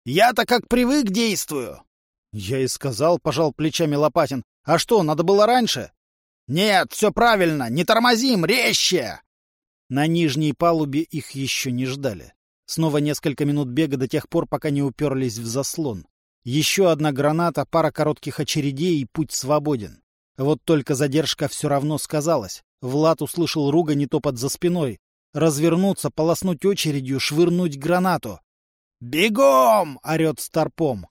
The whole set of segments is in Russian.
Я-то как привык действую. Я и сказал, пожал плечами Лопатин. А что, надо было раньше? Нет, все правильно, не тормозим, резче! На нижней палубе их еще не ждали. Снова несколько минут бега до тех пор, пока не уперлись в заслон. Еще одна граната, пара коротких очередей, и путь свободен. Вот только задержка все равно сказалась. Влад услышал ругань и топот за спиной. Развернуться, полоснуть очередью, швырнуть гранату. «Бегом!» — орет старпом.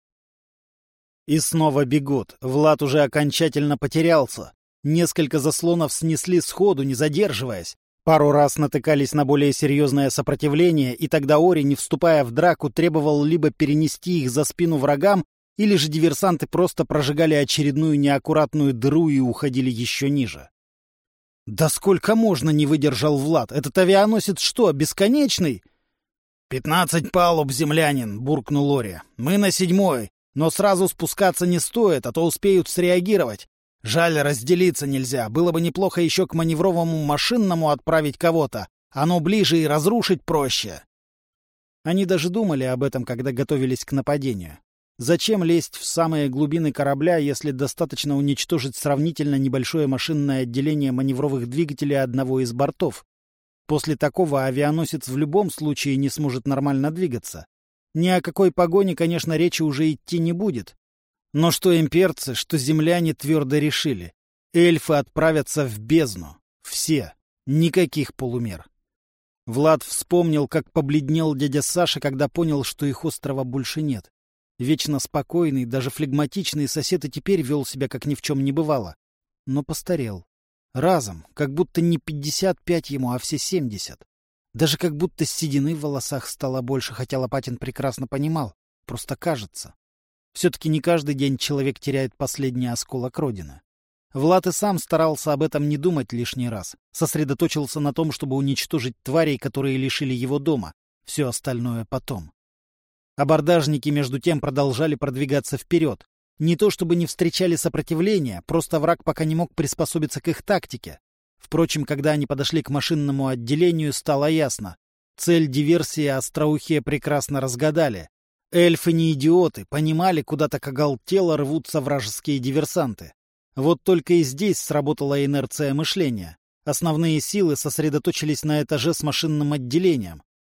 И снова бегут. Влад уже окончательно потерялся. Несколько заслонов снесли сходу, не задерживаясь. Пару раз натыкались на более серьезное сопротивление, и тогда Ори, не вступая в драку, требовал либо перенести их за спину врагам, или же диверсанты просто прожигали очередную неаккуратную дыру и уходили еще ниже. «Да сколько можно?» — не выдержал Влад. «Этот авианосец что, бесконечный?» 15 палуб, землянин!» — буркнул Ори. «Мы на 7-й, но сразу спускаться не стоит, а то успеют среагировать. Жаль, разделиться нельзя. Было бы неплохо еще к маневровому машинному отправить кого-то. Оно ближе и разрушить проще». Они даже думали об этом, когда готовились к нападению. Зачем лезть в самые глубины корабля, если достаточно уничтожить сравнительно небольшое машинное отделение маневровых двигателей одного из бортов? После такого авианосец в любом случае не сможет нормально двигаться. Ни о какой погоне, конечно, речи уже идти не будет. Но что имперцы, что земляне твердо решили. Эльфы отправятся в бездну. Все. Никаких полумер. Влад вспомнил, как побледнел дядя Саша, когда понял, что их острова больше нет. Вечно спокойный, даже флегматичный сосед и теперь вел себя, как ни в чем не бывало. Но постарел. Разом, как будто не 55 ему, а все 70. Даже как будто седины в волосах стало больше, хотя Лопатин прекрасно понимал. Просто кажется. Все-таки не каждый день человек теряет последний осколок родины. Влад и сам старался об этом не думать лишний раз. Сосредоточился на том, чтобы уничтожить тварей, которые лишили его дома. Все остальное потом. Абордажники, между тем, продолжали продвигаться вперед. Не то чтобы не встречали сопротивления, просто враг пока не мог приспособиться к их тактике. Впрочем, когда они подошли к машинному отделению, стало ясно. Цель диверсии остроухие прекрасно разгадали. Эльфы не идиоты, понимали, куда так оголтело рвутся вражеские диверсанты. Вот только и здесь сработала инерция мышления. Основные силы сосредоточились на этаже с машинным отделением.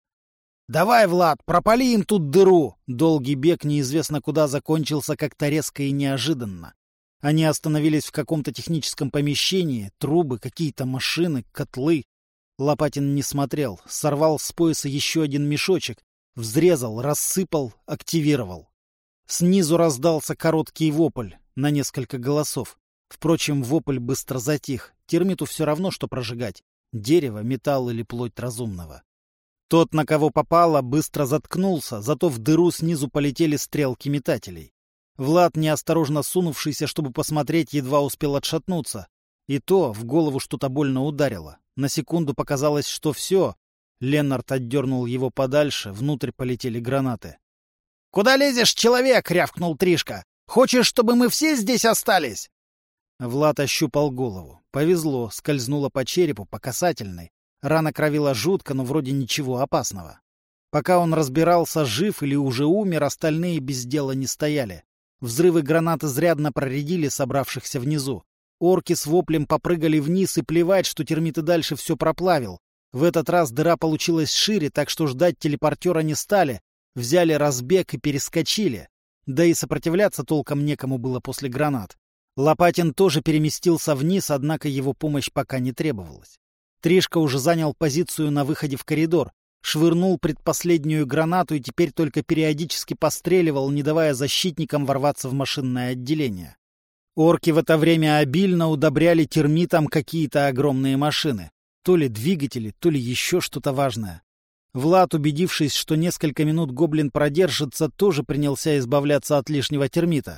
«Давай, Влад, пропали им тут дыру!» Долгий бег неизвестно куда закончился как-то резко и неожиданно. Они остановились в каком-то техническом помещении, трубы, какие-то машины, котлы. Лопатин не смотрел, сорвал с пояса еще один мешочек, взрезал, рассыпал, активировал. Снизу раздался короткий вопль на несколько голосов. Впрочем, вопль быстро затих. Термиту все равно, что прожигать — дерево, металл или плоть разумного. Тот, на кого попало, быстро заткнулся, зато в дыру снизу полетели стрелки метателей. Влад, неосторожно сунувшийся, чтобы посмотреть, едва успел отшатнуться. И то в голову что-то больно ударило. На секунду показалось, что все. Леннард отдернул его подальше, внутрь полетели гранаты. «Куда лезешь, человек?» — рявкнул Тришка. «Хочешь, чтобы мы все здесь остались?» Влад ощупал голову. Повезло, скользнуло по черепу, по касательной. Рана кровила жутко, но вроде ничего опасного. Пока он разбирался, жив или уже умер, остальные без дела не стояли. Взрывы гранат изрядно проредили собравшихся внизу. Орки с воплем попрыгали вниз, и плевать, что термит и дальше все проплавил. В этот раз дыра получилась шире, так что ждать телепортера не стали. Взяли разбег и перескочили. Да и сопротивляться толком некому было после гранат. Лопатин тоже переместился вниз, однако его помощь пока не требовалась. Тришка уже занял позицию на выходе в коридор, швырнул предпоследнюю гранату и теперь только периодически постреливал, не давая защитникам ворваться в машинное отделение. Орки в это время обильно удобряли термитом какие-то огромные машины. То ли двигатели, то ли еще что-то важное. Влад, убедившись, что несколько минут гоблин продержится, тоже принялся избавляться от лишнего термита.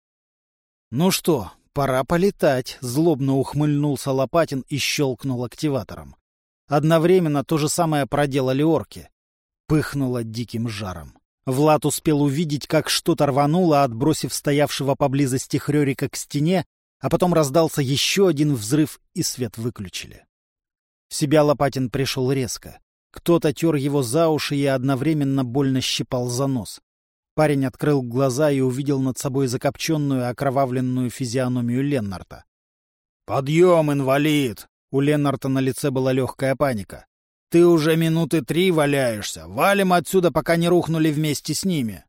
«Ну что, пора полетать», — злобно ухмыльнулся Лопатин и щелкнул активатором. Одновременно то же самое проделали орки. Пыхнуло диким жаром. Влад успел увидеть, как что-то рвануло, отбросив стоявшего поблизости Хрёрика к стене, а потом раздался еще один взрыв, и свет выключили. В себя Лопатин пришел резко. Кто-то тер его за уши и одновременно больно щипал за нос. Парень открыл глаза и увидел над собой закопченную, окровавленную физиономию Леннарта. «Подъем, инвалид!» У Леннарта на лице была легкая паника. «Ты уже минуты 3 валяешься. Валим отсюда, пока не рухнули вместе с ними».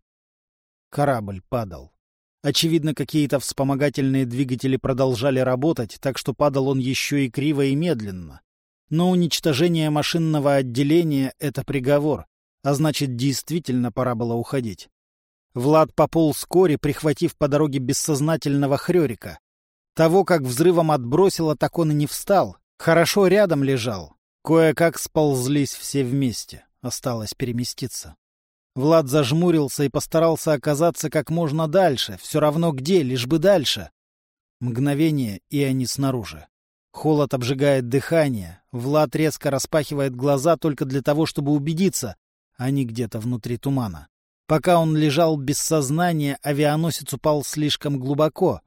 Корабль падал. Очевидно, какие-то вспомогательные двигатели продолжали работать, так что падал он еще и криво и медленно. Но уничтожение машинного отделения — это приговор, а значит, действительно пора было уходить. Влад пополз к Оре, прихватив по дороге бессознательного Хрёрика. Того, как взрывом отбросило, так он и не встал. Хорошо рядом лежал. Кое-как сползлись все вместе. Осталось переместиться. Влад зажмурился и постарался оказаться как можно дальше. Все равно где, лишь бы дальше. Мгновение, и они снаружи. Холод обжигает дыхание. Влад резко распахивает глаза только для того, чтобы убедиться. Они где-то внутри тумана. Пока он лежал без сознания, авианосец упал слишком глубоко.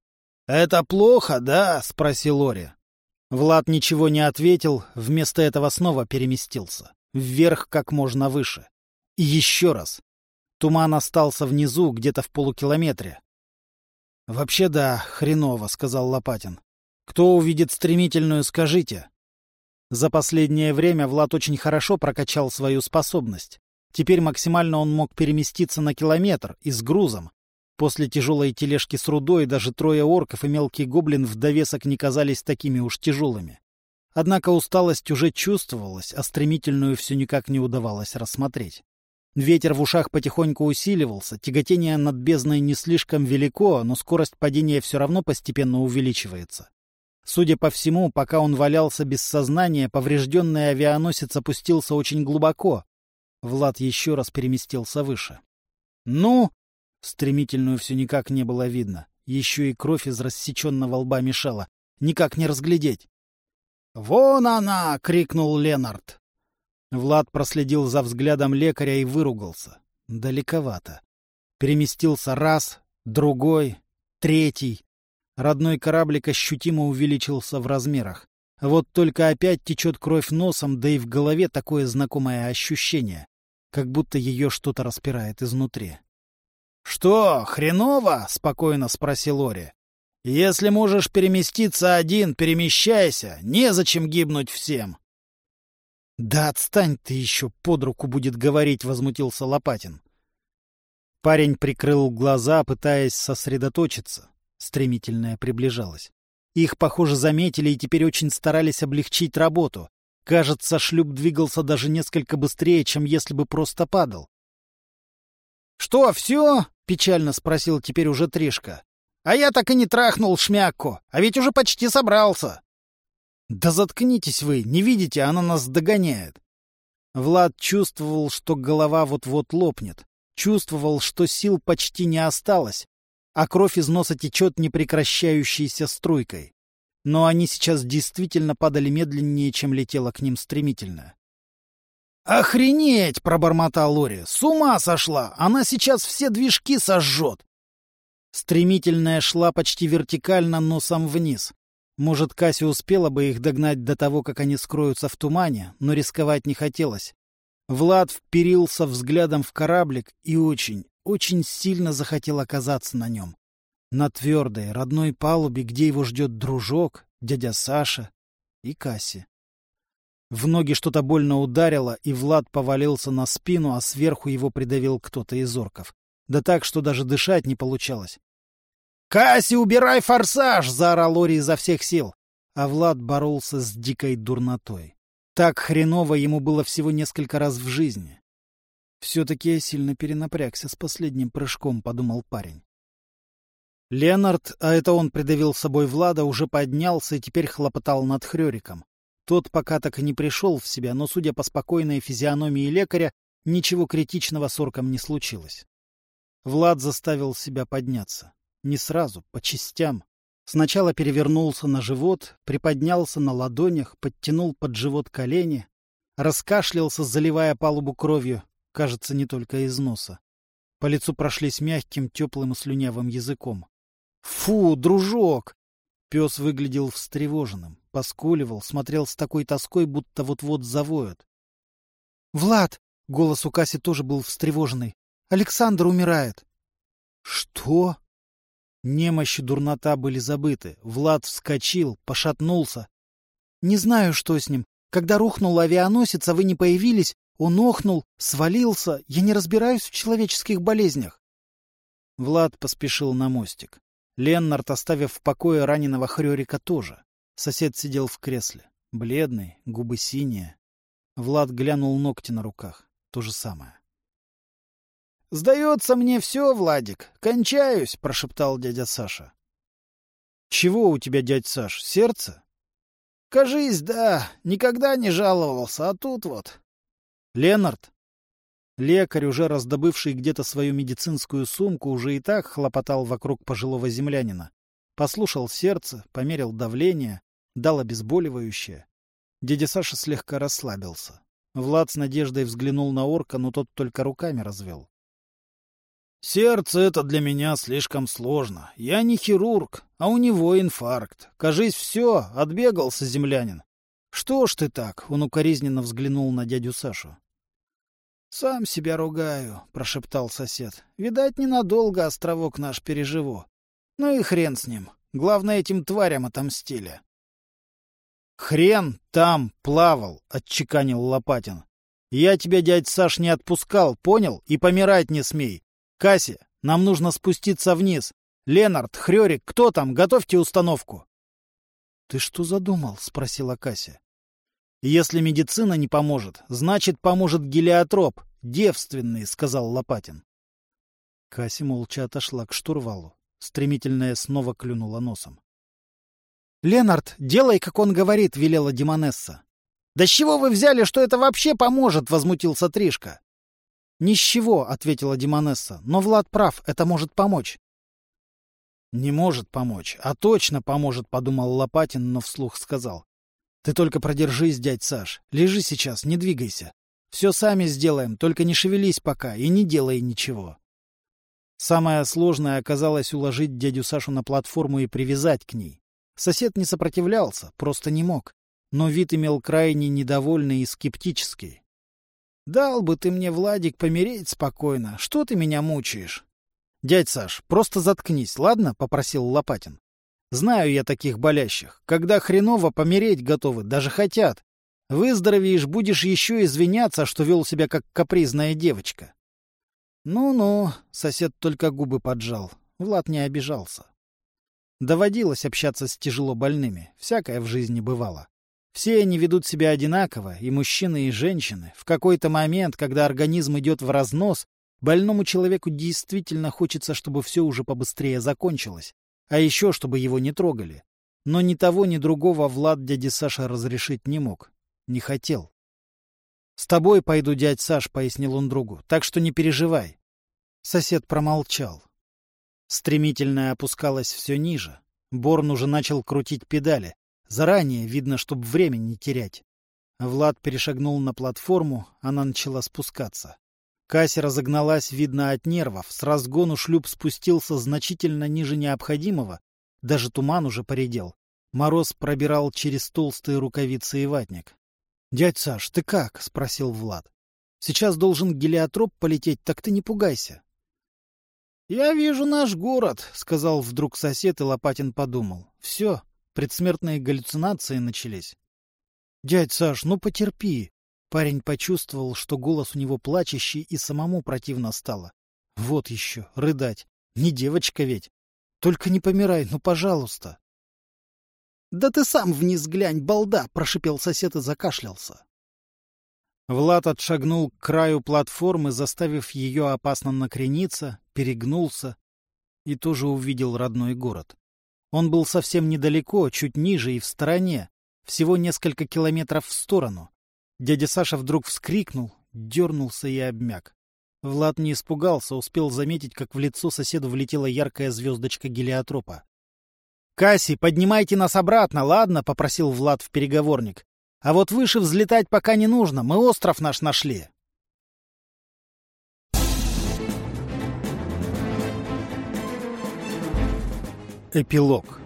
«Это плохо, да?» — спросил Ори. Влад ничего не ответил, вместо этого снова переместился. Вверх как можно выше. И еще раз. Туман остался внизу, где-то в полукилометре. «Вообще да, хреново», — сказал Лопатин. «Кто увидит стремительную, скажите». За последнее время Влад очень хорошо прокачал свою способность. Теперь максимально он мог переместиться на километр и с грузом. После тяжелой тележки с рудой даже 3 орков и мелкий гоблин в довесок не казались такими уж тяжелыми. Однако усталость уже чувствовалась, а стремительную все никак не удавалось рассмотреть. Ветер в ушах потихоньку усиливался, тяготение над бездной не слишком велико, но скорость падения все равно постепенно увеличивается. Судя по всему, пока он валялся без сознания, поврежденный авианосец опустился очень глубоко. Влад еще раз переместился выше. «Ну!» Стремительную все никак не было видно. Еще и кровь из рассеченного лба мешала. Никак не разглядеть. «Вон она!» — крикнул Леннарт. Влад проследил за взглядом лекаря и выругался. Далековато. Переместился раз, другой, третий. Родной кораблик ощутимо увеличился в размерах. Вот только опять течет кровь носом, да и в голове такое знакомое ощущение, как будто ее что-то распирает изнутри. «Что, хреново?» — спокойно спросил Ори. «Если можешь переместиться один, перемещайся. Незачем гибнуть всем». «Да отстань ты еще, под руку будет говорить», — возмутился Лопатин. Парень прикрыл глаза, пытаясь сосредоточиться. Стремительное приближалось. Их, похоже, заметили и теперь очень старались облегчить работу. Кажется, шлюп двигался даже несколько быстрее, чем если бы просто падал. «Что, все?» — печально спросил теперь уже Тришка. «А я так и не трахнул шмякку, а ведь уже почти собрался». «Да заткнитесь вы, не видите, она нас догоняет». Влад чувствовал, что голова вот-вот лопнет. Чувствовал, что сил почти не осталось, а кровь из носа течет непрекращающейся струйкой. Но они сейчас действительно падали медленнее, чем летело к ним стремительно. «Охренеть!» — пробормотал Лори. «С ума сошла! Она сейчас все движки сожжет!» Стремительная шла почти вертикально, носом вниз. Может, Кася успела бы их догнать до того, как они скроются в тумане, но рисковать не хотелось. Влад вперился взглядом в кораблик и очень, очень сильно захотел оказаться на нем. На твердой, родной палубе, где его ждет дружок, дядя Саша и Кася. В ноги что-то больно ударило, и Влад повалился на спину, а сверху его придавил кто-то из орков. Да так, что даже дышать не получалось. «Касси, убирай форсаж!» — заорал Ори изо всех сил. А Влад боролся с дикой дурнотой. Так хреново ему было всего несколько раз в жизни. «Все-таки я сильно перенапрягся с последним прыжком», — подумал парень. Леннарт, а это он придавил собой Влада, уже поднялся и теперь хлопотал над Хрёриком. Тот пока так и не пришел в себя, но, судя по спокойной физиономии лекаря, ничего критичного с орком не случилось. Влад заставил себя подняться. Не сразу, по частям. Сначала перевернулся на живот, приподнялся на ладонях, подтянул под живот колени, раскашлялся, заливая палубу кровью, кажется, не только из носа. По лицу прошлись мягким, теплым и слюнявым языком. «Фу, дружок!» Пес выглядел встревоженным, поскуливал, смотрел с такой тоской, будто вот-вот завоет. «Влад!» — голос у Каси тоже был встревоженный. Александр умирает». «Что?» Немощь и дурнота были забыты. Влад вскочил, пошатнулся. «Не знаю, что с ним. Когда рухнул авианосец, а вы не появились, он охнул, свалился. Я не разбираюсь в человеческих болезнях». Влад поспешил на мостик. Леннард, оставив в покое раненого Хрёрика, тоже. Сосед сидел в кресле. Бледный, губы синие. Влад глянул ногти на руках. То же самое. «Сдается мне все, Владик. Кончаюсь», — прошептал дядя Саша. «Чего у тебя, дядь Саш, сердце?» «Кажись, да. Никогда не жаловался, а тут вот...» «Леннард?» Лекарь, уже раздобывший где-то свою медицинскую сумку, уже и так хлопотал вокруг пожилого землянина. Послушал сердце, померил давление, дал обезболивающее. Дядя Саша слегка расслабился. Влад с надеждой взглянул на орка, но тот только руками развел. «Сердце — это для меня слишком сложно. Я не хирург, а у него инфаркт. Кажись, все, отбегался землянин». «Что ж ты так?» — он укоризненно взглянул на дядю Сашу. «Сам себя ругаю», — прошептал сосед. «Видать, ненадолго островок наш переживу. Ну и хрен с ним. Главное, этим тварям отомстили». «Хрен там плавал», — отчеканил Лопатин. «Я тебя, дядь Саш, не отпускал, понял? И помирать не смей. Кася, нам нужно спуститься вниз. Леннард, Хрёрик, кто там? Готовьте установку». «Ты что задумал?» — спросила Кася. «Если медицина не поможет, значит, поможет гелиотроп. Девственный», — сказал Лопатин. Кася молча отошла к штурвалу. Стремительная снова клюнула носом. «Леннард, делай, как он говорит», — велела Демонесса. «Да с чего вы взяли, что это вообще поможет?» — возмутился Тришка. «Ни с чего», — ответила Демонесса. «Но Влад прав, это может помочь». «Не может помочь, а точно поможет», — подумал Лопатин, но вслух сказал. «Ты только продержись, дядь Саш. Лежи сейчас, не двигайся. Все сами сделаем, только не шевелись пока и не делай ничего». Самое сложное оказалось уложить дядю Сашу на платформу и привязать к ней. Сосед не сопротивлялся, просто не мог. Но вид имел крайне недовольный и скептический. «Дал бы ты мне, Владик, помереть спокойно. Что ты меня мучаешь?» «Дядь Саш, просто заткнись, ладно?» — попросил Лопатин. «Знаю я таких болящих. Когда хреново, помереть готовы, даже хотят. Выздоровеешь, будешь еще извиняться, что вел себя как капризная девочка». «Ну-ну», — сосед только губы поджал. Влад не обижался. Доводилось общаться с тяжело больными. Всякое в жизни бывало. Все они ведут себя одинаково, и мужчины, и женщины. В какой-то момент, когда организм идет в разнос, больному человеку действительно хочется, чтобы все уже побыстрее закончилось. А еще, чтобы его не трогали. Но ни того, ни другого Влад дяде Саша разрешить не мог. Не хотел. «С тобой пойду, дядь Саш», — пояснил он другу, — «так что не переживай». Сосед промолчал. Стремительно опускалось все ниже. Борн уже начал крутить педали. Заранее, видно, чтобы время не терять. Влад перешагнул на платформу, она начала спускаться. Кася разогналась, видно, от нервов. С разгону шлюп спустился значительно ниже необходимого. Даже туман уже поредел. Мороз пробирал через толстые рукавицы и ватник. — Дядь Саш, ты как? — спросил Влад. — Сейчас должен гелиотроп полететь, так ты не пугайся. — Я вижу наш город, — сказал вдруг сосед, и Лопатин подумал. — Все, предсмертные галлюцинации начались. — Дядь Саш, ну потерпи. Парень почувствовал, что голос у него плачущий, и самому противно стало. Вот еще, рыдать. Не девочка ведь. Только не помирай, ну пожалуйста. — Да ты сам вниз глянь, балда! — прошипел сосед и закашлялся. Влад отшагнул к краю платформы, заставив ее опасно накрениться, перегнулся и тоже увидел родной город. Он был совсем недалеко, чуть ниже и в стороне, всего несколько километров в сторону. Дядя Саша вдруг вскрикнул, дернулся и обмяк. Влад не испугался, успел заметить, как в лицо соседу влетела яркая звездочка гелиотропа. — Касси, поднимайте нас обратно, ладно? — попросил Влад в переговорник. — А вот выше взлетать пока не нужно, мы остров наш нашли. Эпилог.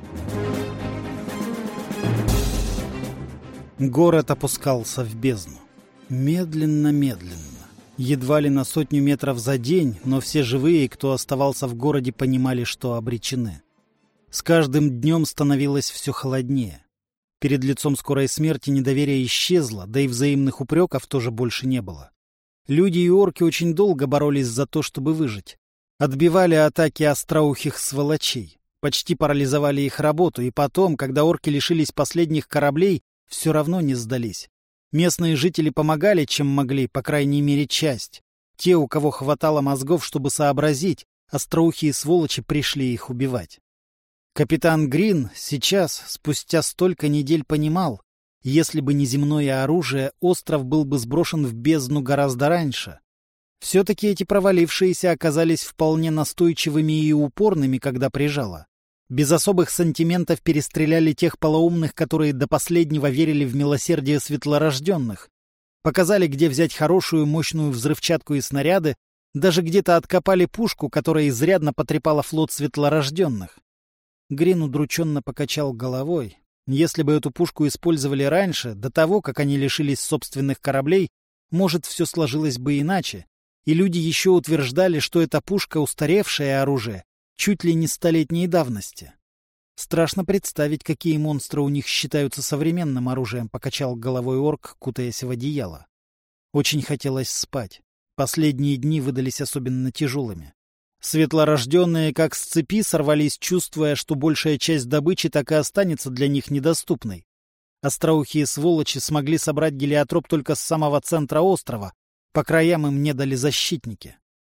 Город опускался в бездну. Медленно-медленно. Едва ли на 100 метров за день, но все живые, кто оставался в городе, понимали, что обречены. С каждым днем становилось все холоднее. Перед лицом скорой смерти недоверие исчезло, да и взаимных упреков тоже больше не было. Люди и орки очень долго боролись за то, чтобы выжить. Отбивали атаки остроухих сволочей, почти парализовали их работу, и потом, когда орки лишились последних кораблей, все равно не сдались. Местные жители помогали, чем могли, по крайней мере, часть. Те, у кого хватало мозгов, чтобы сообразить, остроухие сволочи пришли их убивать. Капитан Грин сейчас, спустя столько недель, понимал, если бы не земное оружие, остров был бы сброшен в бездну гораздо раньше. Все-таки эти провалившиеся оказались вполне настойчивыми и упорными, когда прижало. Без особых сантиментов перестреляли тех полоумных, которые до последнего верили в милосердие светлорожденных. Показали, где взять хорошую, мощную взрывчатку и снаряды, даже где-то откопали пушку, которая изрядно потрепала флот светлорожденных. Грин удрученно покачал головой. Если бы эту пушку использовали раньше, до того, как они лишились собственных кораблей, может, все сложилось бы иначе. И люди еще утверждали, что эта пушка — устаревшее оружие, чуть ли не столетней давности. Страшно представить, какие монстры у них считаются современным оружием, покачал головой орк, кутаясь в одеяло. Очень хотелось спать. Последние дни выдались особенно тяжелыми. Светлорожденные, как с цепи, сорвались, чувствуя, что большая часть добычи так и останется для них недоступной. Остроухие сволочи смогли собрать гелиотроп только с самого центра острова, по краям им не дали защитники.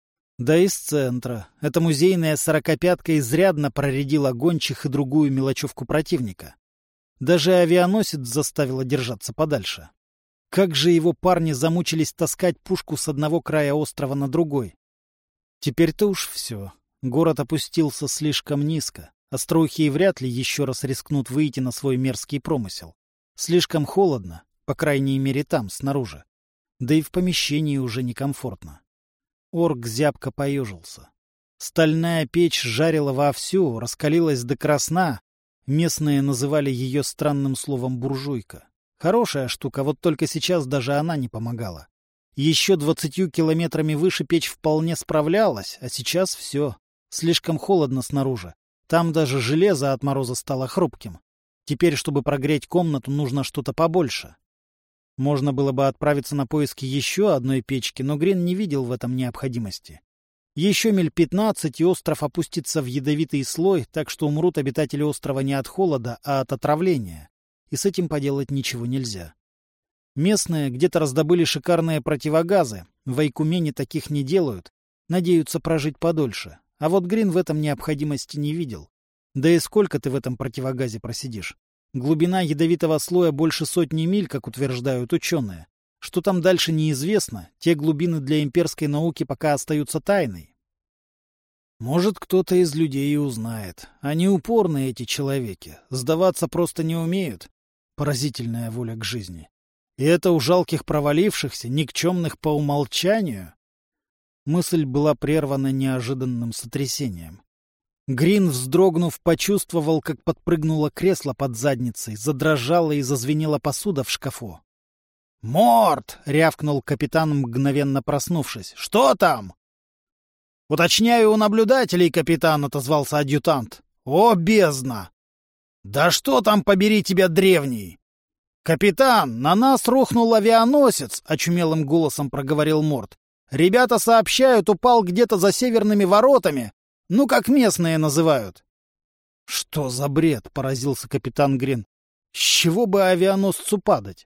Да из центра. Эта музейная сорокопятка изрядно проредила гончих и другую мелочевку противника. Даже авианосец заставила держаться подальше. Как же его парни замучились таскать пушку с одного края острова на другой. Теперь-то уж все. Город опустился слишком низко. Остроухие вряд ли еще раз рискнут выйти на свой мерзкий промысел. Слишком холодно, по крайней мере там, снаружи. Да и в помещении уже некомфортно. Орк зябко поежился. Стальная печь жарила вовсю, раскалилась до красна. Местные называли ее странным словом «буржуйка». Хорошая штука, вот только сейчас даже она не помогала. Еще 20 километрами выше печь вполне справлялась, а сейчас все. Слишком холодно снаружи. Там даже железо от мороза стало хрупким. Теперь, чтобы прогреть комнату, нужно что-то побольше. Можно было бы отправиться на поиски еще одной печки, но Грин не видел в этом необходимости. Еще миль 15, и остров опустится в ядовитый слой, так что умрут обитатели острова не от холода, а от отравления. И с этим поделать ничего нельзя. Местные где-то раздобыли шикарные противогазы. В Айкумене таких не делают. Надеются прожить подольше. А вот Грин в этом необходимости не видел. Да и сколько ты в этом противогазе просидишь? Глубина ядовитого слоя больше 100 миль, как утверждают ученые. Что там дальше неизвестно, те глубины для имперской науки пока остаются тайной. Может, кто-то из людей и узнает. Они упорные, эти человеки. Сдаваться просто не умеют. Поразительная воля к жизни. И это у жалких провалившихся, никчемных по умолчанию. Мысль была прервана неожиданным сотрясением. Грин, вздрогнув, почувствовал, как подпрыгнуло кресло под задницей, задрожала и зазвенела посуда в шкафу. «Морт!» — рявкнул капитан, мгновенно проснувшись. «Что там?» «Уточняю у наблюдателей, капитан», — отозвался адъютант. «О, бездна!» «Да что там, побери тебя, древний!» «Капитан, на нас рухнул авианосец!» — очумелым голосом проговорил Морт. «Ребята сообщают, упал где-то за северными воротами. Ну, как местные называют». «Что за бред?» — поразился капитан Грин. «С чего бы авианосцу падать?»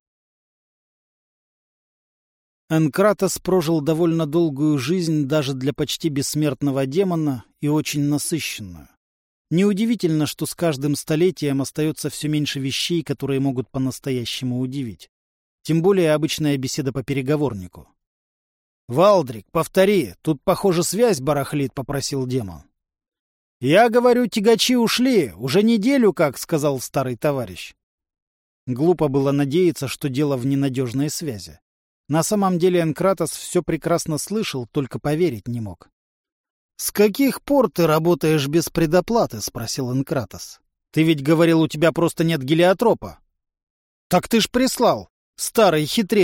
Энкратос прожил довольно долгую жизнь даже для почти бессмертного демона и очень насыщенную. Неудивительно, что с каждым столетием остается все меньше вещей, которые могут по-настоящему удивить. Тем более обычная беседа по переговорнику. «Валдрик, повтори, тут, похоже, связь барахлит», — попросил демон. «Я говорю, тягачи ушли, уже неделю как», — сказал старый товарищ. Глупо было надеяться, что дело в ненадежной связи. На самом деле Энкратос все прекрасно слышал, только поверить не мог. «С каких пор ты работаешь без предоплаты?» — спросил Энкратос. «Ты ведь говорил, у тебя просто нет гелиотропа». «Так ты ж прислал, старый хитрец.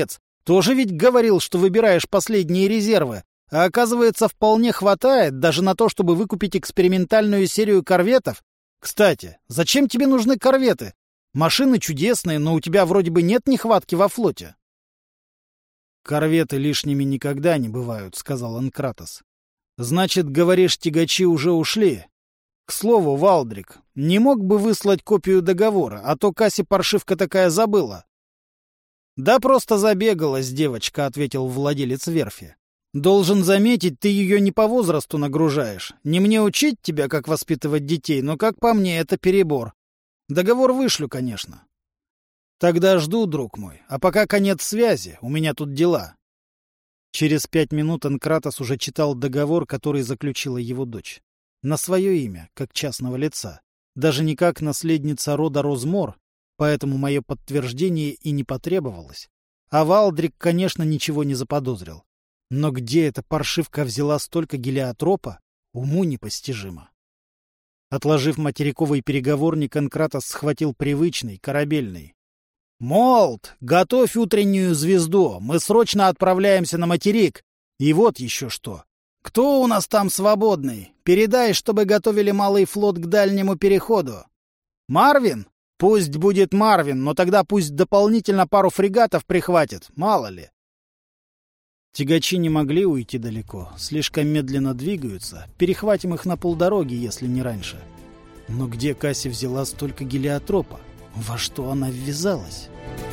Тоже ведь говорил, что выбираешь последние резервы, а оказывается, вполне хватает даже на то, чтобы выкупить экспериментальную серию корветов. Кстати, зачем тебе нужны корветы? Машины чудесные, но у тебя вроде бы нет нехватки во флоте. «Корветы лишними никогда не бывают», — сказал Энкратос. «Значит, говоришь, тягачи уже ушли? К слову, Валдрик, не мог бы выслать копию договора, а то Касси паршивка такая забыла». «Да просто забегалась девочка», — ответил владелец верфи. «Должен заметить, ты ее не по возрасту нагружаешь. Не мне учить тебя, как воспитывать детей, но, как по мне, это перебор. Договор вышлю, конечно». «Тогда жду, друг мой. А пока конец связи, у меня тут дела». Через 5 минут Энкратос уже читал договор, который заключила его дочь. На свое имя, как частного лица. Даже не как наследница рода Розмор, поэтому мое подтверждение и не потребовалось. А Валдрик, конечно, ничего не заподозрил. Но где эта паршивка взяла столько гелиотропа, уму непостижимо. Отложив материковый переговорник, Энкратос схватил привычный, корабельный. «Молт, готовь утреннюю звезду, мы срочно отправляемся на материк. И вот еще что. Кто у нас там свободный? Передай, чтобы готовили малый флот к дальнему переходу. Марвин? Пусть будет Марвин, но тогда пусть дополнительно пару фрегатов прихватит, мало ли». Тягачи не могли уйти далеко, слишком медленно двигаются, перехватим их на полдороги, если не раньше. Но где Касси взяла столько гелиотропа? Во что она ввязалась?